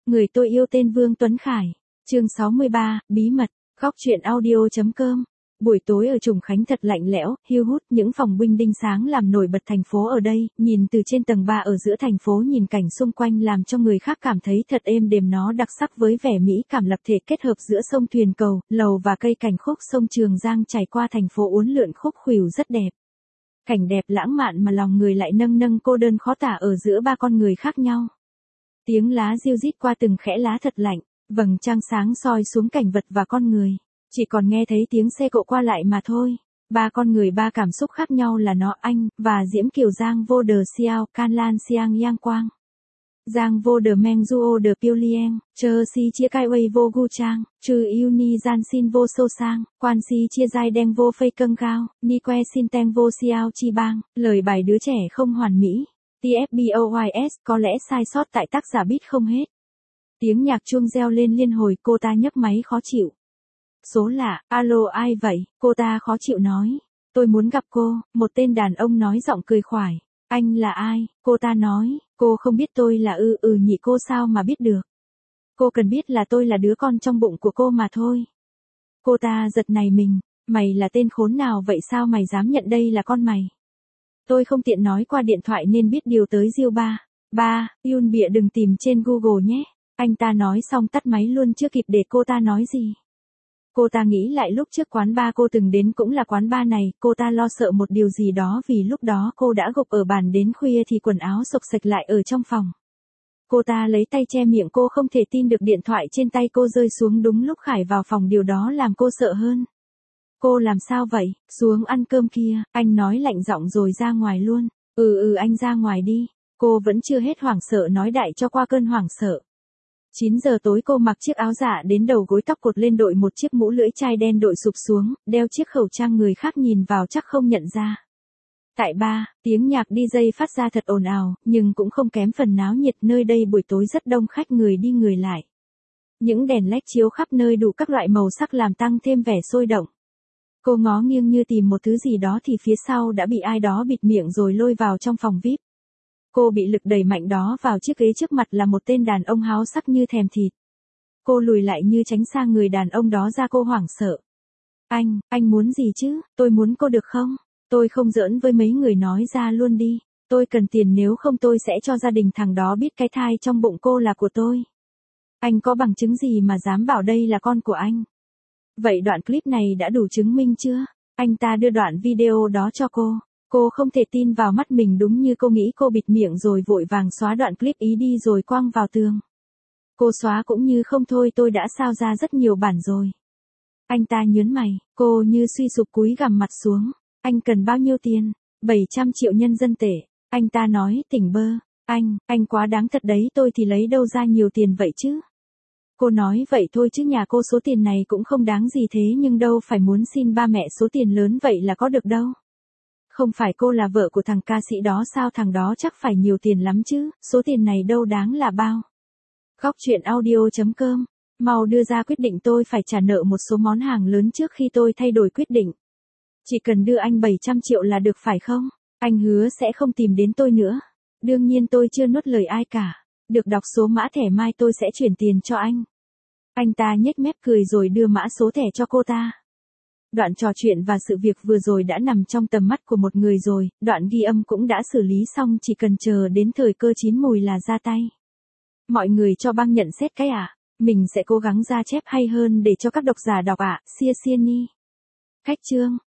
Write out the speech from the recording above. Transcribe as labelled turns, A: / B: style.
A: Người tôi yêu tên Vương Tuấn Khải. Chương 63, bí mật. Góc truyện audio.com. Buổi tối ở Trùng Khánh thật lạnh lẽo, hiu hút, những phòng binh đinh sáng làm nổi bật thành phố ở đây, nhìn từ trên tầng 3 ở giữa thành phố nhìn cảnh xung quanh làm cho người khác cảm thấy thật êm đềm, nó đặc sắc với vẻ mỹ cảm lập thể kết hợp giữa sông thuyền cầu, lầu và cây cảnh khúc sông Trường Giang chảy qua thành phố uốn lượn khúc khuỷu rất đẹp. Cảnh đẹp lãng mạn mà lòng người lại nâng nâng cô đơn khó tả ở giữa ba con người khác nhau. Tiếng lá rio rít qua từng khẽ lá thật lạnh, vầng trăng sáng soi xuống cảnh vật và con người. Chỉ còn nghe thấy tiếng xe cộ qua lại mà thôi. Ba con người ba cảm xúc khác nhau là nó, anh, và Diễm Kiều Giang vô đờ xiao, can lan xiang yang quang. Giang vô đờ meng duo đờ piêu lieng, chơ si chia cai wei vô gu trang, trừ yêu ni gian xin vô sô sang, quan si chia dai đen vô phây câng gao, ni que xin teng vô xiao chi bang, lời bài đứa trẻ không hoàn mỹ. TFBOYS có lẽ sai sót tại tác giả beat không hết. Tiếng nhạc chuông reo lên liên hồi, cô ta nhấc máy khó chịu. Số lạ, alo ai vậy, cô ta khó chịu nói. Tôi muốn gặp cô, một tên đàn ông nói giọng cười khoải. Anh là ai, cô ta nói, cô không biết tôi là nhị cô sao mà biết được. Cô cần biết là tôi là đứa con trong bụng của cô mà thôi. Cô ta giật nảy mình, mày là tên khốn nào vậy, sao mày dám nhận đây là con mày? Tôi không tiện nói qua điện thoại nên biết điều tới Diêu ba. Ba, Yun bịa đừng tìm trên Google nhé. Anh ta nói xong tắt máy luôn chưa kịp để cô ta nói gì. Cô ta nghĩ lại lúc trước quán bar cô từng đến cũng là quán bar này, cô ta lo sợ một điều gì đó vì lúc đó cô đã gục ở bàn đến khuya thì quần áo xộc xệch lại ở trong phòng. Cô ta lấy tay che miệng, cô không thể tin được điện thoại trên tay cô rơi xuống đúng lúc Khải vào phòng, điều đó làm cô sợ hơn. Cô làm sao vậy, xuống ăn cơm kia, anh nói lạnh giọng rồi ra ngoài luôn. Anh ra ngoài đi. Cô vẫn chưa hết hoảng sợ nói đại cho qua cơn hoảng sợ. 9 giờ tối cô mặc chiếc áo dạ đến đầu gối, tóc cột lên, đội một chiếc mũ lưỡi chai đen đội sụp xuống, đeo chiếc khẩu trang người khác nhìn vào chắc không nhận ra. Tại ba, tiếng nhạc DJ phát ra thật ồn ào, nhưng cũng không kém phần náo nhiệt, nơi đây buổi tối rất đông khách, người đi người lại. Những đèn led chiếu khắp nơi đủ các loại màu sắc làm tăng thêm vẻ sôi động. Cô ngó nghiêng như tìm một thứ gì đó thì phía sau đã bị ai đó bịt miệng rồi lôi vào trong phòng VIP. Cô bị lực đẩy mạnh đó vào chiếc ghế, trước mặt là một tên đàn ông háo sắc như thèm thịt. Cô lùi lại như tránh xa người đàn ông đó ra, cô hoảng sợ. Anh muốn gì chứ, tôi muốn cô được không? Tôi không giỡn với mấy người, nói ra luôn đi. Tôi cần tiền, nếu không tôi sẽ cho gia đình thằng đó biết cái thai trong bụng cô là của tôi. Anh có bằng chứng gì mà dám bảo đây là con của anh? Vậy đoạn clip này đã đủ chứng minh chưa? Anh ta đưa đoạn video đó cho cô. Cô không thể tin vào mắt mình, đúng như cô nghĩ, cô bịt miệng rồi vội vàng xóa đoạn clip ý đi rồi quăng vào tường. Cô xóa cũng như không thôi, tôi đã sao ra rất nhiều bản rồi. Anh ta nhớn mày, cô như suy sụp cúi gằm mặt xuống. Anh cần bao nhiêu tiền? 700 triệu nhân dân tệ. Anh ta nói tỉnh bơ. Anh quá đáng thật đấy, tôi thì lấy đâu ra nhiều tiền vậy chứ? Cô nói vậy thôi chứ nhà cô số tiền này cũng không đáng gì, thế nhưng đâu phải muốn xin ba mẹ số tiền lớn vậy là có được đâu. Không phải cô là vợ của thằng ca sĩ đó sao, thằng đó chắc phải nhiều tiền lắm chứ, số tiền này đâu đáng là bao. Góc truyện audio.com, mau đưa ra quyết định, tôi phải trả nợ một số món hàng lớn trước khi tôi thay đổi quyết định. Chỉ cần đưa anh 700 triệu là được phải không? Anh hứa sẽ không tìm đến tôi nữa. Đương nhiên tôi chưa nuốt lời ai cả. Được đọc số mã thẻ, mai tôi sẽ chuyển tiền cho anh. Anh ta nhếch mép cười rồi đưa mã số thẻ cho cô ta. Đoạn trò chuyện và sự việc vừa rồi đã nằm trong tầm mắt của một người rồi, đoạn ghi âm cũng đã xử lý xong, chỉ cần chờ đến thời cơ chín mùi là ra tay. Mọi người cho băng nhận xét cái ạ. Mình sẽ cố gắng ra chép hay hơn để cho các độc giả đọc ạ. Sia sia ni. Khách chương.